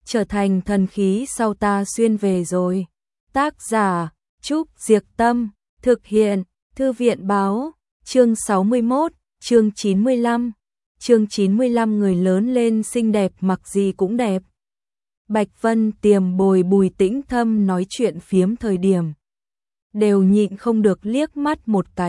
trở thành thần khí sau ta xuyên về rồi. Tác giả Trúc Diệc Tâm, thực hiện Thư viện Báo, chương 61, chương 95. Chương 95 người lớn lên xinh đẹp mặc gì cũng đẹp. Bạch Vân Tiềm bồi Bùi Tĩnh Thâm nói chuyện phiếm thời điểm. Đều nhịn không được liếc mắt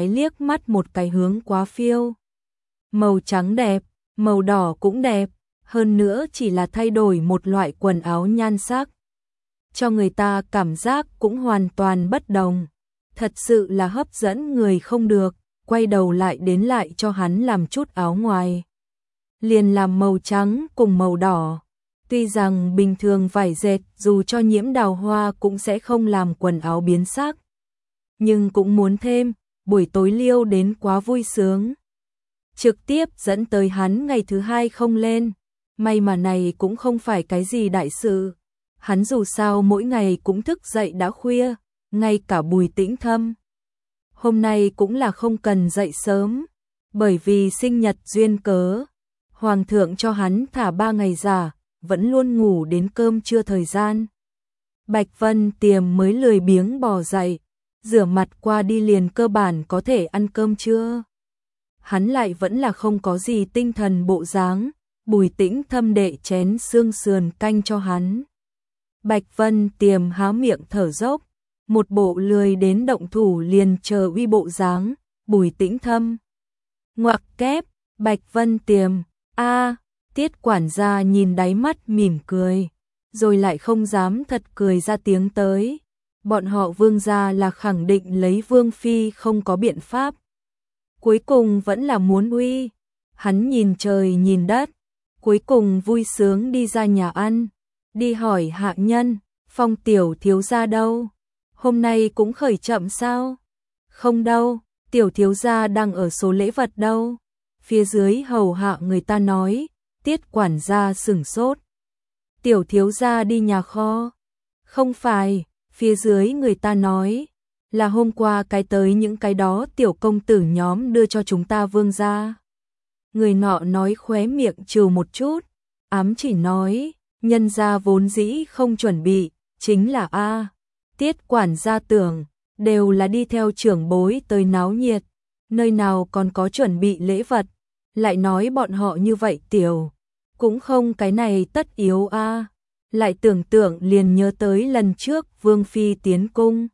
một cái hướng quá phiêu. Màu trắng đẹp, màu đỏ cũng đẹp, hơn nữa chỉ là thay đổi một loại quần áo nhan sắc. Cho người ta cảm giác cũng hoàn toàn bất đồng. Thật sự là hấp dẫn người không được, quay đầu lại đến lại cho hắn làm chút áo ngoài. Liền làm màu trắng cùng màu đỏ. Tuy rằng bình thường vải dệt dù cho nhiễm đào hoa cũng sẽ không làm quần áo biến sắc. Nhưng cũng muốn thêm, buổi tối liêu đến quá vui sướng. Trực tiếp dẫn tới hắn ngày thứ hai không lên. May mà này cũng không phải cái gì đại sự. Hắn dù sao mỗi ngày cũng thức dậy đã khuya, ngay cả Bùi Tĩnh Thâm. Hôm nay cũng là không cần dậy sớm, bởi vì sinh nhật duyên cớ. Hoàng thượng cho hắn thả 3 ngày giả, vẫn luôn ngủ đến cơm trưa thời gian. Bạch Vân Tiềm mới lười biếng bò dậy, rửa mặt qua đi liền cơ bản có thể ăn cơm trưa. Hắn lại vẫn là không có gì tinh thần bộ dáng, Bùi Tĩnh Thâm đệ chén xương sườn canh cho hắn. Bạch Vân Tiềm há miệng thở dốc, một bộ lười đến động thủ liền chờ uy bộ dáng, Bùi Tĩnh Thâm. Ngoặc kép, Bạch Vân Tiềm, Tiết quản gia nhìn đáy mắt mỉm cười, rồi lại không dám thật cười ra tiếng tới. Bọn họ Vương gia là khẳng định lấy Vương phi không có biện pháp. Cuối cùng vẫn là muốn uy. Hắn nhìn trời nhìn đất, cuối cùng vui sướng đi ra nhà ăn, đi hỏi hạ nhân, Phong tiểu thiếu gia đâu? Hôm nay cũng khởi chậm sao? Không đâu, tiểu thiếu gia đang ở số lễ vật đâu. Phía dưới hầu hạ người ta nói. Tiết quản gia sửng sốt. Tiểu thiếu gia đi nhà kho. Không phải, phía dưới người ta nói. Là hôm qua cái tới những cái đó tiểu công tử nhóm đưa cho chúng ta Vương gia. Người nọ nói khóe miệng trừ một chút. Ám chỉ nói, nhân gia vốn dĩ không chuẩn bị, chính là Tiết quản gia tưởng, đều là đi theo trưởng bối tới náo nhiệt. Nơi nào còn có chuẩn bị lễ vật. Lại nói bọn họ như vậy tiểu. Cũng không cái này tất yếu Lại tưởng tượng liền nhớ tới lần trước Vương phi tiến cung.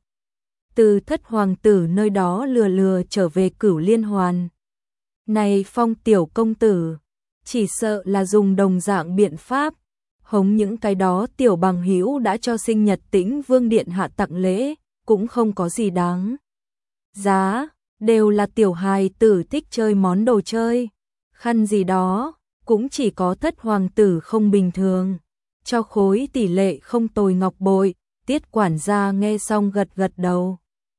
Từ Thất hoàng tử nơi đó lừa trở về Cửu Liên Hoàn. Này Phong tiểu công tử, chỉ sợ là dùng đồng dạng biện pháp, hống những cái đó tiểu bằng hữu đã cho sinh nhật Tĩnh Vương điện hạ tặng lễ, cũng không có gì đáng giá, đều là tiểu hài tử thích chơi món đồ chơi, khăn gì đó. Cũng chỉ có Thất hoàng tử không bình thường, cho khối tỷ lệ không tồi ngọc bội. Tiết quản gia nghe xong gật đầu.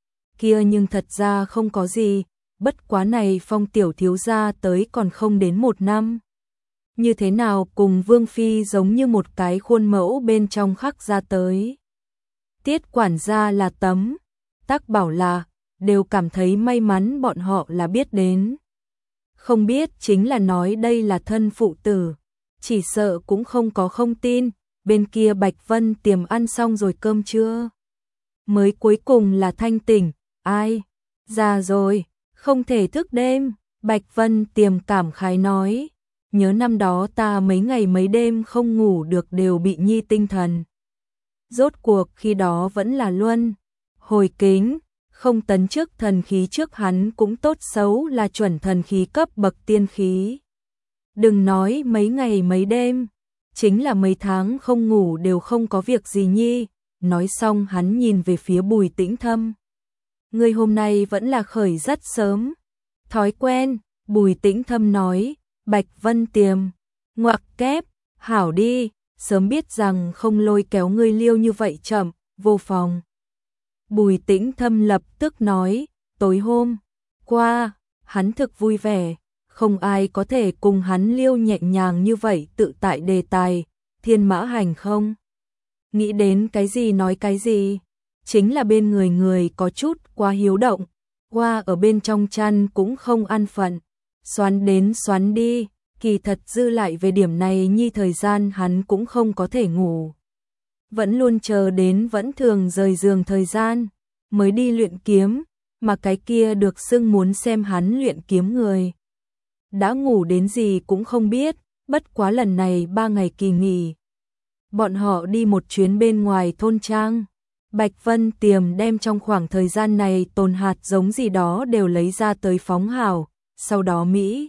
Kia nhưng thật ra không có gì, bất quá này Phong tiểu thiếu gia tới còn không đến 1 năm. Như thế nào cùng Vương phi giống như một cái khuôn mẫu bên trong khắc ra tới. Tiết quản gia là tấm tắc bảo là, đều cảm thấy may mắn bọn họ là biết đến. Không biết chính là nói đây là thân phụ tử, chỉ sợ cũng không có không tin. Bên kia Bạch Vân Tiềm ăn xong rồi cơm trưa, mới cuối cùng là thanh tỉnh. Ai? Già rồi, không thể thức đêm. Bạch Vân Tiềm cảm khái nói, nhớ năm đó ta mấy ngày mấy đêm không ngủ được đều bị nhi tinh thần. Rốt cuộc khi đó vẫn là luân hồi kính. Không tấn chức thần khí trước hắn cũng tốt xấu là chuẩn thần khí cấp bậc tiên khí. Đừng nói mấy ngày mấy đêm, chính là mấy tháng không ngủ đều không có việc gì nhi. Nói xong hắn nhìn về phía Bùi Tĩnh Thâm. Người hôm nay vẫn là khởi rất sớm. Thói quen, Bùi Tĩnh Thâm nói. Bạch Vân Tiềm, ngoặc kép, hảo đi, sớm biết rằng không lôi kéo ngươi liêu như vậy chậm, vô phòng. Bùi Tĩnh Thâm lập tức nói, tối hôm qua, hắn thực vui vẻ, không ai có thể cùng hắn liêu nhẹ nhàng như vậy tự tại đề tài, thiên mã hành không. Nghĩ đến cái gì nói cái gì, chính là bên người có chút quá hiếu động, qua ở bên trong chăn cũng không an phận, xoắn đến xoắn đi, Kỳ thật dư lại về điểm này nhi thời gian hắn cũng không có thể ngủ. Vẫn luôn chờ đến vẫn thường rời giường thời gian, mới đi luyện kiếm, mà cái kia được xưng muốn xem hắn luyện kiếm người. Đã ngủ đến gì cũng không biết, bất quá lần này 3 ngày kỳ nghỉ. Bọn họ đi một chuyến bên ngoài thôn trang. Bạch Vân Tiềm đem trong khoảng thời gian này tồn hạt giống gì đó đều lấy ra tới phóng hào, sau đó Mỹ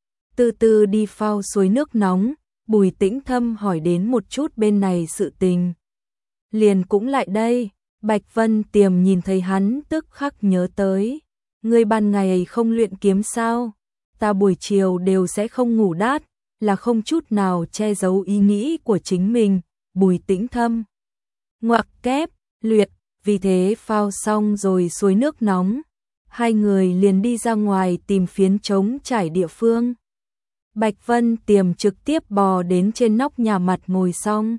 từ từ đi phao suối nước nóng, Bùi Tĩnh Thâm hỏi đến một chút bên này sự tình. Liền cũng lại đây, Bạch Vân Tiềm nhìn thấy hắn tức khắc nhớ tới. Ngươi ban ngày không luyện kiếm sao? Ta buổi chiều đều sẽ không ngủ đát, là không chút nào che giấu ý nghĩ của chính mình, Bùi Tĩnh Thâm. Ngoặc kép, luyện, vì thế phao xong rồi suối nước nóng. Hai người liền đi ra ngoài tìm phiến trống trải địa phương. Bạch Vân Tiềm trực tiếp bò đến trên nóc nhà mặt ngồi xong.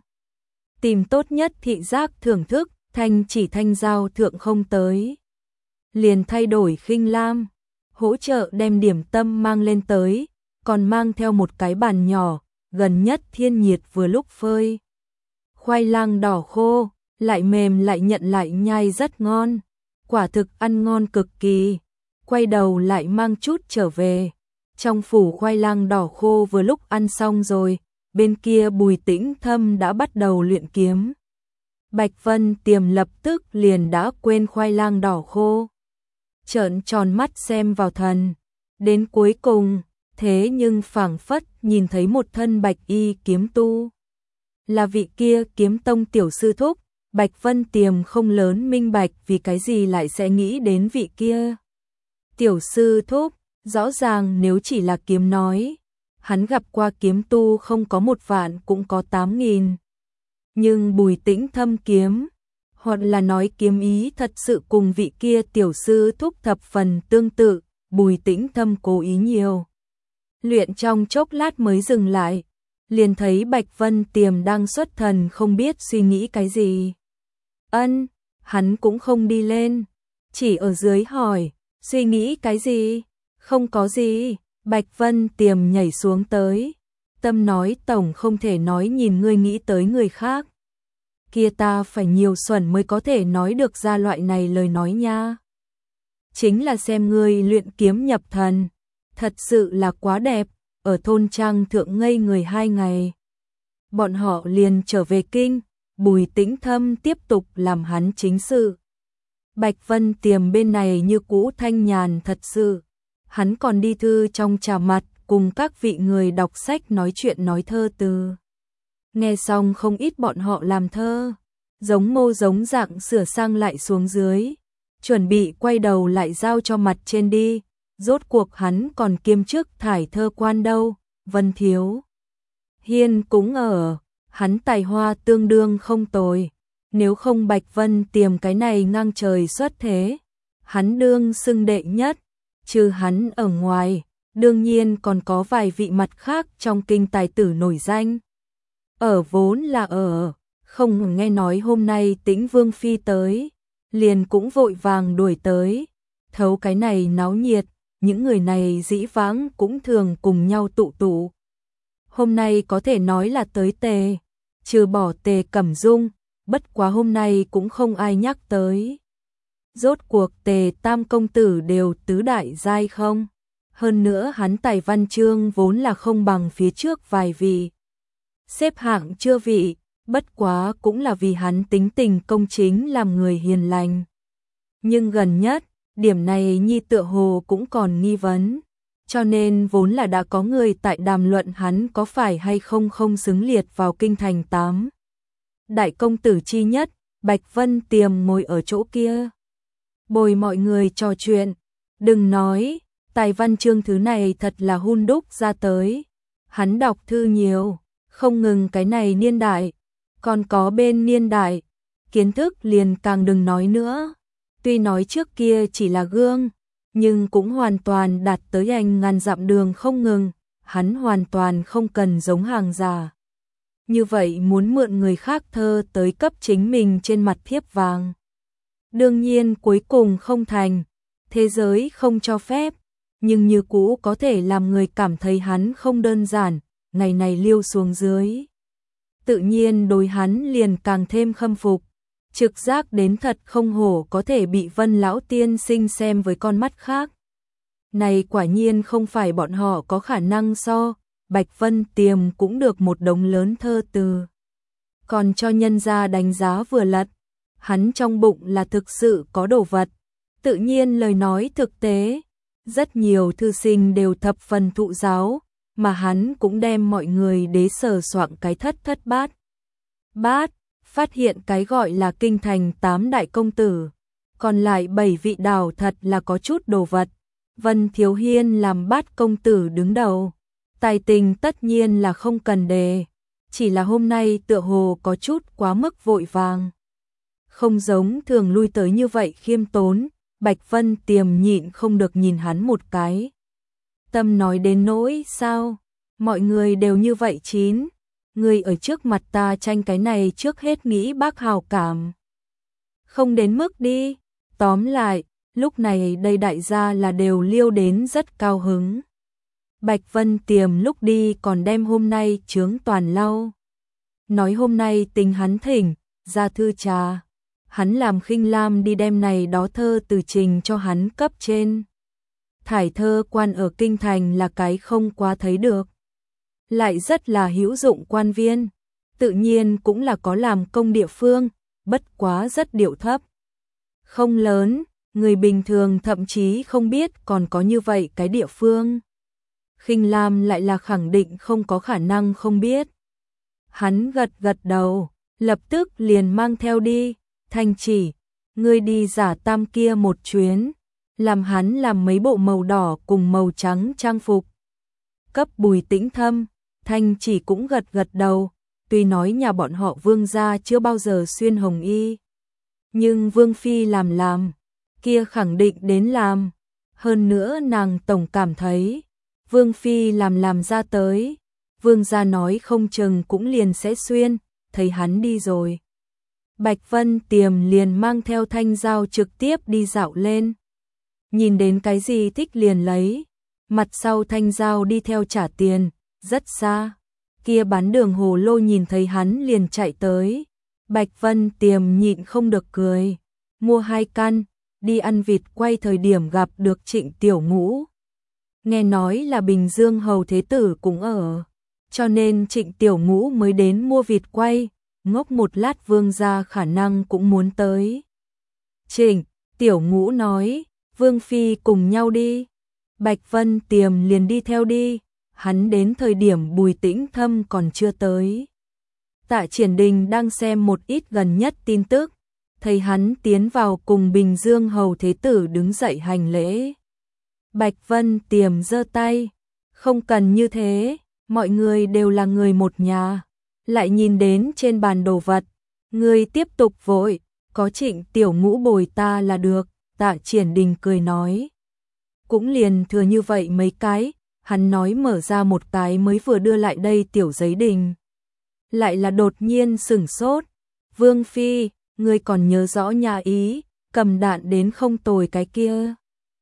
Tìm tốt nhất thị giác thưởng thức, thanh chỉ thanh giao thượng không tới. Liền thay đổi khinh lam, hỗ trợ đem điểm tâm mang lên tới, còn mang theo một cái bàn nhỏ, gần nhất thiên nhiệt vừa lúc phơi. Khoai lang đỏ khô, lại mềm lại nhận lại nhai rất ngon, quả thực ăn ngon cực kỳ. Quay đầu lại mang chút trở về. Trong phủ khoai lang đỏ khô vừa lúc ăn xong rồi, bên kia Bùi Tĩnh Thâm đã bắt đầu luyện kiếm. Bạch Vân Tiềm lập tức liền đã quên khoai lang đỏ khô. Trợn tròn mắt xem vào thần. Đến cuối cùng, thế nhưng phảng phất nhìn thấy một thân bạch y kiếm tu. Là vị kia kiếm tông tiểu sư thúc, Bạch Vân Tiềm không lớn minh bạch vì cái gì lại sẽ nghĩ đến vị kia. Tiểu sư thúc, rõ ràng nếu chỉ là kiếm nói, hắn gặp qua kiếm tu không có 1 vạn cũng có 8.000. Nhưng Bùi Tĩnh Thâm kiếm, hoặc là nói kiếm ý thật sự cùng vị kia tiểu sư thúc thập phần tương tự, Bùi Tĩnh Thâm cố ý nhiều. Luyện trong chốc lát mới dừng lại, liền thấy Bạch Vân Tiềm đang xuất thần không biết suy nghĩ cái gì. Hắn cũng không đi lên, chỉ ở dưới hỏi, suy nghĩ cái gì? Không có gì, Bạch Vân Tiềm nhảy xuống tới. Tâm nói tổng không thể nói nhìn ngươi nghĩ tới người khác. Kia ta phải nhiều xuẩn mới có thể nói được ra loại này lời nói nha. Chính là xem ngươi luyện kiếm nhập thần, thật sự là quá đẹp, ở thôn trang thượng ngây người 2 ngày. Bọn họ liền trở về kinh, Bùi Tĩnh Thâm tiếp tục làm hắn chính sự. Bạch Vân Tiềm bên này như cũ thanh nhàn thật sự. Hắn còn đi thư trong trà mặt cùng các vị người đọc sách nói chuyện nói thơ từ. Nghe xong không ít bọn họ làm thơ, giống mô giống dạng sửa sang lại xuống dưới, chuẩn bị quay đầu lại giao cho mặt trên đi, rốt cuộc hắn còn kiêm chức thải thơ quan đâu, Vân Thiếu Hiên cũng ở, hắn tài hoa tương đương không tồi, nếu không Bạch Vân Tiềm cái này ngang trời xuất thế, hắn đương xưng đệ nhất, trừ hắn ở ngoài, đương nhiên còn có vài vị mặt khác trong kinh tài tử nổi danh. Ở vốn là không nghe nói hôm nay Tĩnh Vương Phi tới, liền cũng vội vàng đuổi tới, thấu cái này náo nhiệt, những người này dĩ vãng cũng thường cùng nhau tụ tụ. Hôm nay có thể nói là tới Tề, trừ bỏ Tề Cẩm Dung, bất quá hôm nay cũng không ai nhắc tới. Rốt cuộc Tề Tam công tử đều tứ đại giai không? Hơn nữa hắn tài văn chương vốn là không bằng phía trước vài vị. Xếp hạng chưa vị, bất quá cũng là vì hắn tính tình công chính làm người hiền lành. Nhưng gần nhất, điểm này nhi tựa hồ cũng còn nghi vấn. Cho nên vốn là đã có người tại đàm luận hắn có phải hay không không xứng liệt vào kinh thành 8. Đại công tử chi nhất, Bạch Vân Tiềm ngồi ở chỗ kia. Bồi mọi người trò chuyện, đừng nói, tài văn chương thứ này thật là hun đúc ra tới. Hắn đọc thư nhiều, không ngừng cái này niên đại, còn có bên niên đại, kiến thức liền càng đừng nói nữa. Tuy nói trước kia chỉ là gương, nhưng cũng hoàn toàn đạt tới anh ngàn dặm đường không ngừng, hắn hoàn toàn không cần giống hàng giả. Như vậy muốn mượn người khác thơ tới cấp chính mình trên mặt thiếp vàng. Đương nhiên cuối cùng không thành, thế giới không cho phép, nhưng như cũ có thể làm người cảm thấy hắn không đơn giản, ngày này liêu xuống dưới. Tự nhiên đối hắn liền càng thêm khâm phục, trực giác đến thật không hổ có thể bị Vân lão tiên sinh xem với con mắt khác. Này quả nhiên không phải bọn họ có khả năng so, Bạch Vân Tiềm cũng được một đống lớn thơ từ. Còn cho nhân gia đánh giá vừa lật, hắn trong bụng là thực sự có đồ vật, tự nhiên lời nói thực tế. Rất nhiều thư sinh đều thập phần thụ giáo, mà hắn cũng đem mọi người đế sờ soạng cái thất thất bát. Bát, phát hiện cái gọi là kinh thành 8 đại công tử, còn lại 7 vị đào thật là có chút đồ vật. Vân Thiếu Hiên làm Bát công tử đứng đầu, tài tình tất nhiên là không cần đề, chỉ là hôm nay tựa hồ có chút quá mức vội vàng. Không giống thường lui tới như vậy khiêm tốn, Bạch Vân Tiềm nhịn không được nhìn hắn một cái. Tâm nói đến nỗi sao, mọi người đều như vậy chín, người ở trước mặt ta tranh cái này trước hết nghĩ bác hào cảm. Không đến mức đi, tóm lại, lúc này đây đại gia là đều liêu đến rất cao hứng. Bạch Vân Tiềm lúc đi còn đem hôm nay chướng toàn lau. Nói hôm nay tình hắn thỉnh, ra thư trà. Hắn làm Khinh Lam đi đem này đó thơ từ trình cho hắn cấp trên. Thải thơ quan ở kinh thành là cái không quá thấy được. Lại rất là hữu dụng quan viên, tự nhiên cũng là có làm công địa phương, bất quá rất điệu thấp. Không lớn, người bình thường thậm chí không biết còn có như vậy cái địa phương. Khinh Lam lại là khẳng định không có khả năng không biết. Hắn gật gật đầu, lập tức liền mang theo đi. Thanh Chỉ, ngươi đi giả tam kia một chuyến, làm hắn làm mấy bộ màu đỏ cùng màu trắng trang phục. Cấp Bùi Tĩnh Thâm, Thanh Chỉ cũng gật gật đầu, tuy nói nhà bọn họ Vương gia chưa bao giờ xuyên hồng y, nhưng Vương phi làm, kia khẳng định đến làm. Hơn nữa nàng tổng cảm thấy, Vương phi làm ra tới, Vương gia nói không chừng cũng liền sẽ xuyên, thấy hắn đi rồi. Bạch Vân Tiềm liền mang theo Thanh Giao trực tiếp đi dạo lên. Nhìn đến cái gì thích liền lấy. Mặt sau Thanh Giao đi theo trả tiền, rất xa. Kia bán đường hồ lô nhìn thấy hắn liền chạy tới. Bạch Vân Tiềm nhịn không được cười. Mua 2 căn, đi ăn vịt quay thời điểm gặp được Trịnh Tiểu Ngũ. Nghe nói là Bình Dương hầu thế tử cũng ở. Cho nên Trịnh Tiểu Ngũ mới đến mua vịt quay. Ngốc một lát Vương gia khả năng cũng muốn tới. Trịnh Tiểu Ngũ nói, Vương phi cùng nhau đi. Bạch Vân Tiềm liền đi theo đi. Hắn đến thời điểm Bùi Tĩnh Thâm còn chưa tới. Tạ Triển Đình đang xem một ít gần nhất tin tức, thấy hắn tiến vào cùng Bình Dương hầu thế tử đứng dậy hành lễ. Bạch Vân Tiềm giơ tay, không cần như thế, mọi người đều là người một nhà. Lại nhìn đến trên bàn đồ vật, người tiếp tục vội, có Trịnh Tiểu Ngũ bồi ta là được. Tạ Triển Đình cười nói, cũng liền thừa như vậy mấy cái. Hắn nói mở ra một cái mới vừa đưa lại đây tiểu giấy đình. Lại là đột nhiên sửng sốt. Vương phi, ngươi còn nhớ rõ nhà Ý, cầm đạn đến không tồi cái kia.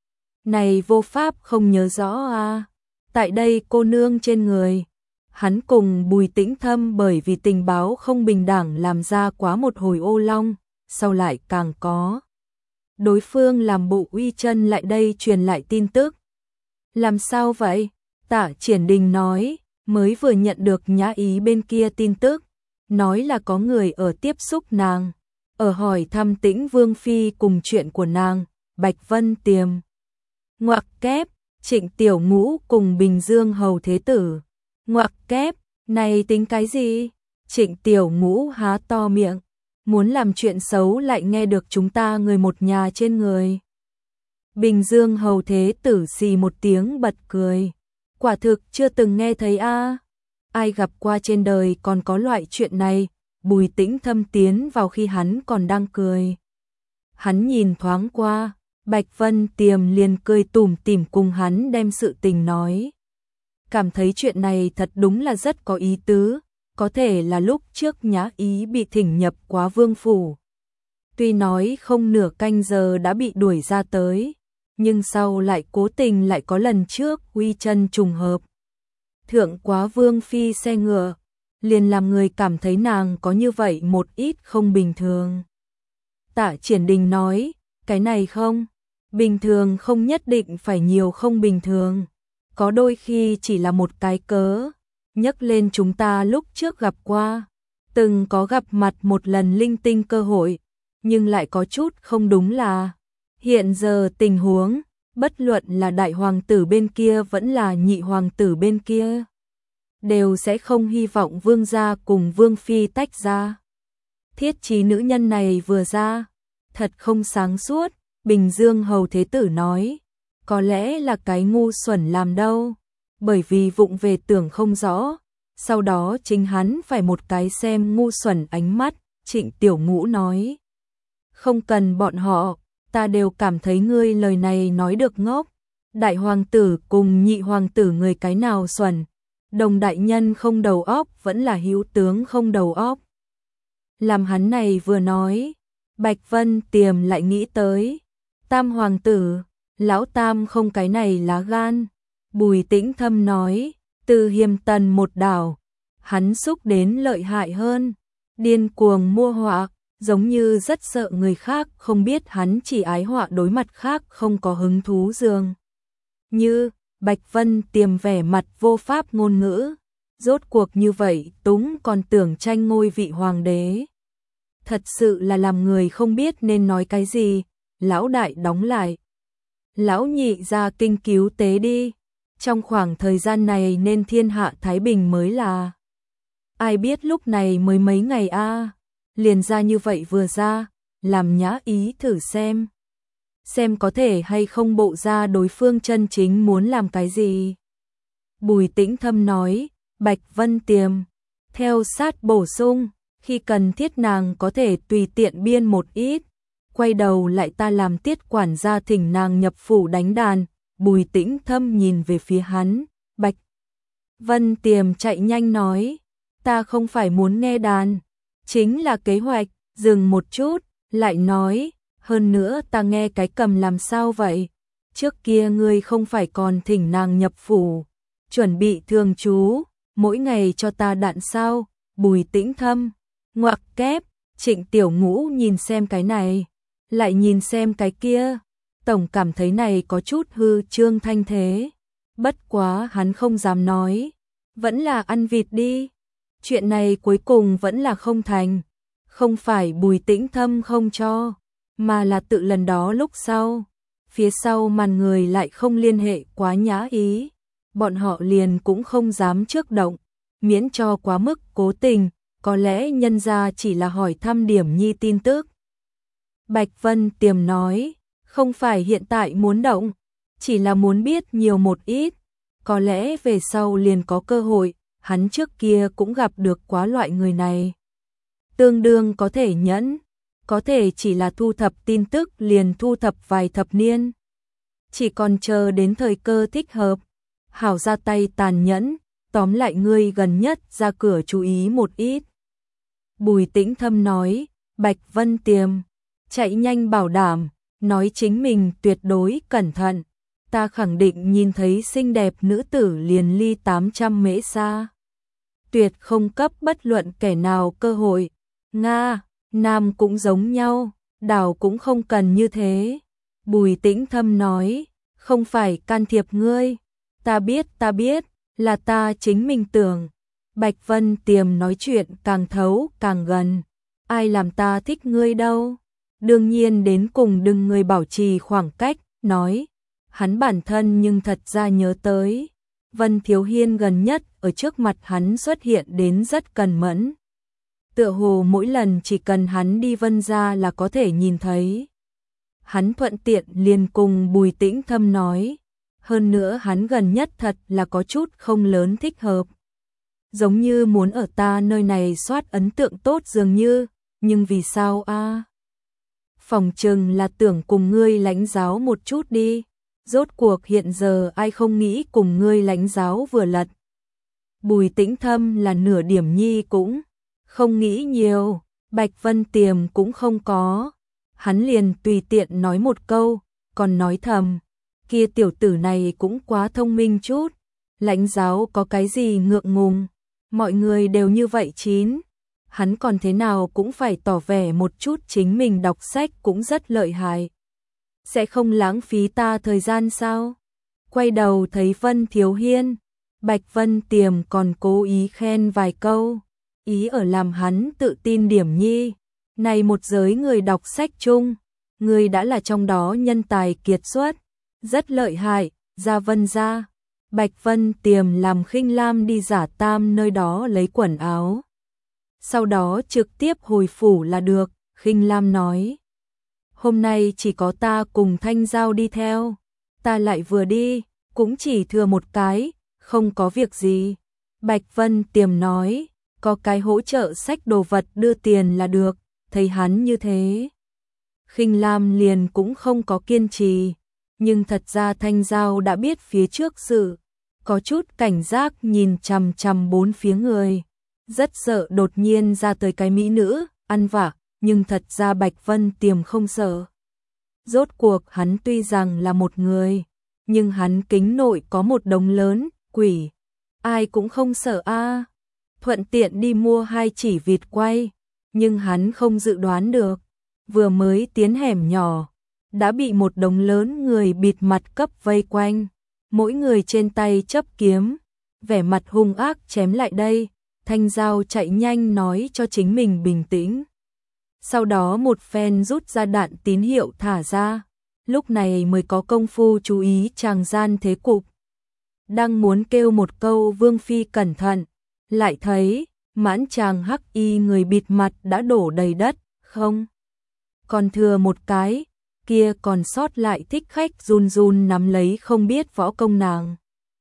Này vô pháp không nhớ rõ à. Tại đây cô nương trên người. Hắn cùng Bùi Tĩnh Thâm bởi vì tình báo không bình đẳng làm ra quá một hồi ô long, sau lại càng có. Đối phương làm bộ uy chân lại đây truyền lại tin tức. Làm sao vậy? Tạ Triển Đình nói, mới vừa nhận được Nhã Ý bên kia tin tức, nói là có người ở tiếp xúc nàng, ở hỏi thăm Tĩnh Vương phi cùng chuyện của nàng. Bạch Vân Tiềm ngoặc kép, Trịnh Tiểu Ngũ cùng Bình Dương hầu thế tử. Ngoặc kép, này tính cái gì? Trịnh Tiểu Ngũ há to miệng, muốn làm chuyện xấu lại nghe được chúng ta người một nhà trên người. Bình Dương hầu thế tử xì một tiếng bật cười. Quả thực chưa từng nghe thấy a. Ai gặp qua trên đời còn có loại chuyện này. Bùi Tĩnh Thâm tiến vào khi hắn còn đang cười. Hắn nhìn thoáng qua, Bạch Vân Tiềm liền cười tủm tỉm cùng hắn đem sự tình nói. Cảm thấy chuyện này thật đúng là rất có ý tứ, có thể là lúc trước Nhã Ý bị thỉnh nhập quá vương phủ. Tuy nói không nửa canh giờ đã bị đuổi ra tới, nhưng sau lại cố tình lại có lần trước uy chân trùng hợp. Thượng quá vương phi xe ngựa, liền làm người cảm thấy nàng có như vậy một ít không bình thường. Tạ Triển Đình nói, cái này không, bình thường không nhất định phải nhiều không bình thường, có đôi khi chỉ là một cái cớ, nhắc lên chúng ta lúc trước gặp qua, từng có gặp mặt một lần linh tinh cơ hội, nhưng lại có chút không đúng là, hiện giờ tình huống, bất luận là đại hoàng tử bên kia vẫn là nhị hoàng tử bên kia, đều sẽ không hy vọng vương gia cùng vương phi tách ra. Thiết chí nữ nhân này vừa ra, thật không sáng suốt, Bình Dương hầu thế tử nói, có lẽ là cái ngu xuẩn làm đâu, bởi vì vụng về tưởng không rõ, sau đó chính hắn phải một cái xem ngu xuẩn ánh mắt, Trịnh Tiểu Ngũ nói. Không cần bọn họ, ta đều cảm thấy ngươi lời này nói được ngốc, đại hoàng tử cùng nhị hoàng tử người cái nào xuẩn, Đồng đại nhân không đầu óc vẫn là hữu tướng không đầu óc. Làm hắn này vừa nói, Bạch Vân Tiềm lại nghĩ tới, Tam hoàng tử, lão Tam không cái này lá gan. Bùi Tĩnh Thâm nói, từ Hiềm Tần một đảo, hắn xúc đến lợi hại hơn, điên cuồng mua họa, giống như rất sợ người khác không biết hắn chỉ ái họa đối mặt khác không có hứng thú dường. Như, Bạch Vân Tiềm vẻ mặt vô pháp ngôn ngữ, rốt cuộc như vậy Túng còn tưởng tranh ngôi vị hoàng đế. Thật sự là làm người không biết nên nói cái gì, lão đại đóng lại. Lão nhị ra kinh cứu tế đi, trong khoảng thời gian này nên thiên hạ Thái Bình mới là. Ai biết lúc này mới mấy ngày liền ra như vậy vừa ra, làm nhã ý thử xem có thể hay không bộ ra đối phương chân chính muốn làm cái gì. Bùi Tĩnh Thâm nói, Bạch Vân Tiềm, theo sát bổ sung, khi cần thiết nàng có thể tùy tiện biên một ít, quay đầu lại ta làm tiết quản gia thỉnh nàng nhập phủ đánh đàn. Bùi Tĩnh Thâm nhìn về phía hắn, Bạch Vân Tiềm chạy nhanh nói, ta không phải muốn nghe đàn, chính là kế hoạch, dừng một chút, lại nói, hơn nữa ta nghe cái cầm làm sao vậy, trước kia ngươi không phải còn thỉnh nàng nhập phủ, chuẩn bị thường trú, mỗi ngày cho ta đạn sao. Bùi Tĩnh Thâm, ngoặc kép, Trịnh Tiểu Ngũ nhìn xem cái này, lại nhìn xem cái kia, tổng cảm thấy này có chút hư trương thanh thế, bất quá hắn không dám nói, vẫn là ăn vịt đi, chuyện này cuối cùng vẫn là không thành, không phải Bùi Tĩnh Thâm không cho, mà là tự lần đó lúc sau, phía sau màn người lại không liên hệ quá nhã ý, bọn họ liền cũng không dám trước động, miễn cho quá mức cố tình, có lẽ nhân gia chỉ là hỏi thăm điểm nhi tin tức. Bạch Vân Tiềm nói, không phải hiện tại muốn động, chỉ là muốn biết nhiều một ít, có lẽ về sau liền có cơ hội, hắn trước kia cũng gặp được quá loại người này. Tương đương có thể nhẫn, có thể chỉ là thu thập tin tức liền thu thập vài thập niên. Chỉ còn chờ đến thời cơ thích hợp, hảo ra tay tàn nhẫn, tóm lại ngươi gần nhất ra cửa chú ý một ít. Bùi Tĩnh Thâm nói, Bạch Vân Tiềm, chạy nhanh bảo đảm, nói chính mình tuyệt đối cẩn thận, ta khẳng định nhìn thấy xinh đẹp nữ tử liền ly 800 mễ xa. Tuyệt không cấp bất luận kẻ nào cơ hội, Nga, Nam cũng giống nhau, đảo cũng không cần như thế. Bùi Tĩnh Thâm nói, không phải can thiệp ngươi, ta biết, là ta chính mình tưởng. Bạch Vân Tiềm nói chuyện càng thấu càng gần, ai làm ta thích ngươi đâu. Đương nhiên đến cùng đừng người bảo trì khoảng cách, nói. Hắn bản thân nhưng thật ra nhớ tới. Vân Thiếu Hiên gần nhất ở trước mặt hắn xuất hiện đến rất cần mẫn. Tựa hồ mỗi lần chỉ cần hắn đi Vân gia là có thể nhìn thấy. Hắn thuận tiện liền cùng Bùi Tĩnh Thâm nói. Hơn nữa hắn gần nhất thật là có chút không lớn thích hợp. Giống như muốn ở ta nơi này soát ấn tượng tốt dường như, nhưng vì sao Phòng chừng là tưởng cùng ngươi lãnh giáo một chút đi, rốt cuộc hiện giờ ai không nghĩ cùng ngươi lãnh giáo vừa lật. Bùi Tĩnh Thâm là nửa điểm nhi cũng không nghĩ nhiều, Bạch Vân Tiềm cũng không có, hắn liền tùy tiện nói một câu, còn nói thầm, kia tiểu tử này cũng quá thông minh chút, lãnh giáo có cái gì ngượng ngùng, mọi người đều như vậy chín, hắn còn thế nào cũng phải tỏ vẻ một chút chính mình đọc sách cũng rất lợi hại. Sẽ không lãng phí ta thời gian sao? Quay đầu thấy Vân Thiếu Hiên, Bạch Vân Tiềm còn cố ý khen vài câu, ý ở làm hắn tự tin điểm nhi. Này một giới người đọc sách chung, người đã là trong đó nhân tài kiệt xuất, rất lợi hại, ra Vân ra. Bạch Vân Tiềm làm Khinh Lam đi giả tam nơi đó lấy quần áo. Sau đó trực tiếp hồi phủ là được, Khinh Lam nói. Hôm nay chỉ có ta cùng Thanh Giao đi theo, ta lại vừa đi, cũng chỉ thừa một cái, không có việc gì. Bạch Vân Tiềm nói, có cái hỗ trợ sách đồ vật đưa tiền là được, thấy hắn như thế. Khinh Lam liền cũng không có kiên trì, nhưng thật ra Thanh Giao đã biết phía trước sự, có chút cảnh giác nhìn chằm chằm bốn phía người, rất sợ đột nhiên ra tới cái mỹ nữ, ăn vạ, nhưng thật ra Bạch Vân Tiềm không sợ. Rốt cuộc hắn tuy rằng là một người, nhưng hắn kính nội có một đống lớn, quỷ, ai cũng không sợ a. Thuận tiện đi mua 2 chỉ vịt quay, nhưng hắn không dự đoán được, vừa mới tiến hẻm nhỏ, đã bị một đống lớn người bịt mặt cấp vây quanh, mỗi người trên tay chấp kiếm, vẻ mặt hung ác chém lại đây. Thanh Giao chạy nhanh nói cho chính mình bình tĩnh. Sau đó một phen rút ra đạn tín hiệu thả ra, lúc này mới có công phu chú ý tràng gian thế cục. Đang muốn kêu một câu Vương Phi cẩn thận, lại thấy mãn tràng hắc y người bịt mặt đã đổ đầy đất, không. Còn thừa một cái, kia còn sót lại thích khách run run nắm lấy không biết võ công nàng.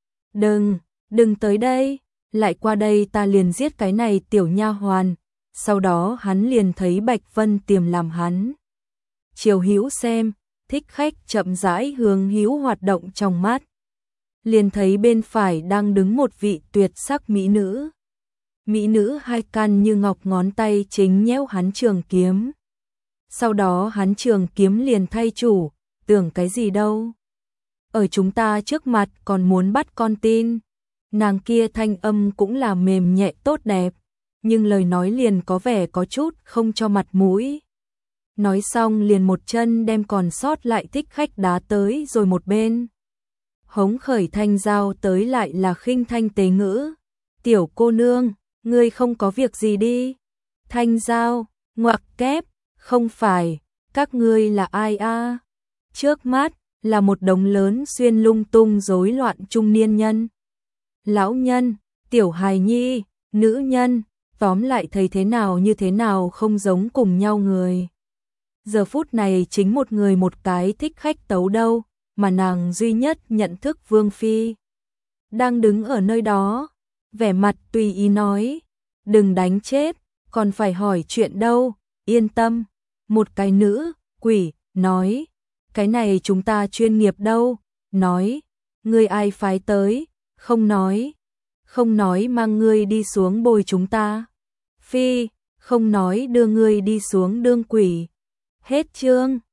Đừng tới đây, lại qua đây ta liền giết cái này tiểu nha hoàn. Sau đó hắn liền thấy Bạch Vân Tiềm làm hắn. Chiều Hữu xem, thích khách chậm rãi hướng Hữu hoạt động trong mắt. Liền thấy bên phải đang đứng một vị tuyệt sắc mỹ nữ. Mỹ nữ hai căn như ngọc ngón tay chính nhéo hắn trường kiếm. Sau đó hắn trường kiếm liền thay chủ, tưởng cái gì đâu. Ở chúng ta trước mặt còn muốn bắt con tin. Nàng kia thanh âm cũng là mềm nhẹ tốt đẹp, nhưng lời nói liền có vẻ có chút không cho mặt mũi. Nói xong liền một chân đem còn sót lại thích khách đá tới rồi một bên. Hống khởi Thanh Giao tới lại là khinh thanh tế ngữ. Tiểu cô nương, ngươi không có việc gì đi. Thanh Giao, ngoặc kép, không phải, các ngươi là ai a? Trước mắt là một đống lớn xuyên lung tung rối loạn trung niên nhân. Lão nhân, tiểu hài nhi, nữ nhân, tóm lại thấy thế nào như thế nào không giống cùng nhau người. Giờ phút này chính một người một cái thích khách tấu đâu, mà nàng duy nhất nhận thức Vương Phi. Đang đứng ở nơi đó, vẻ mặt tùy ý nói, đừng đánh chết, còn phải hỏi chuyện đâu, yên tâm. Một cái nữ, quỷ, nói, cái này chúng ta chuyên nghiệp đâu, nói, ngươi ai phái tới, không nói mang ngươi đi xuống bồi chúng ta. Phi, không nói đưa ngươi đi xuống đương quỷ. Hết chương.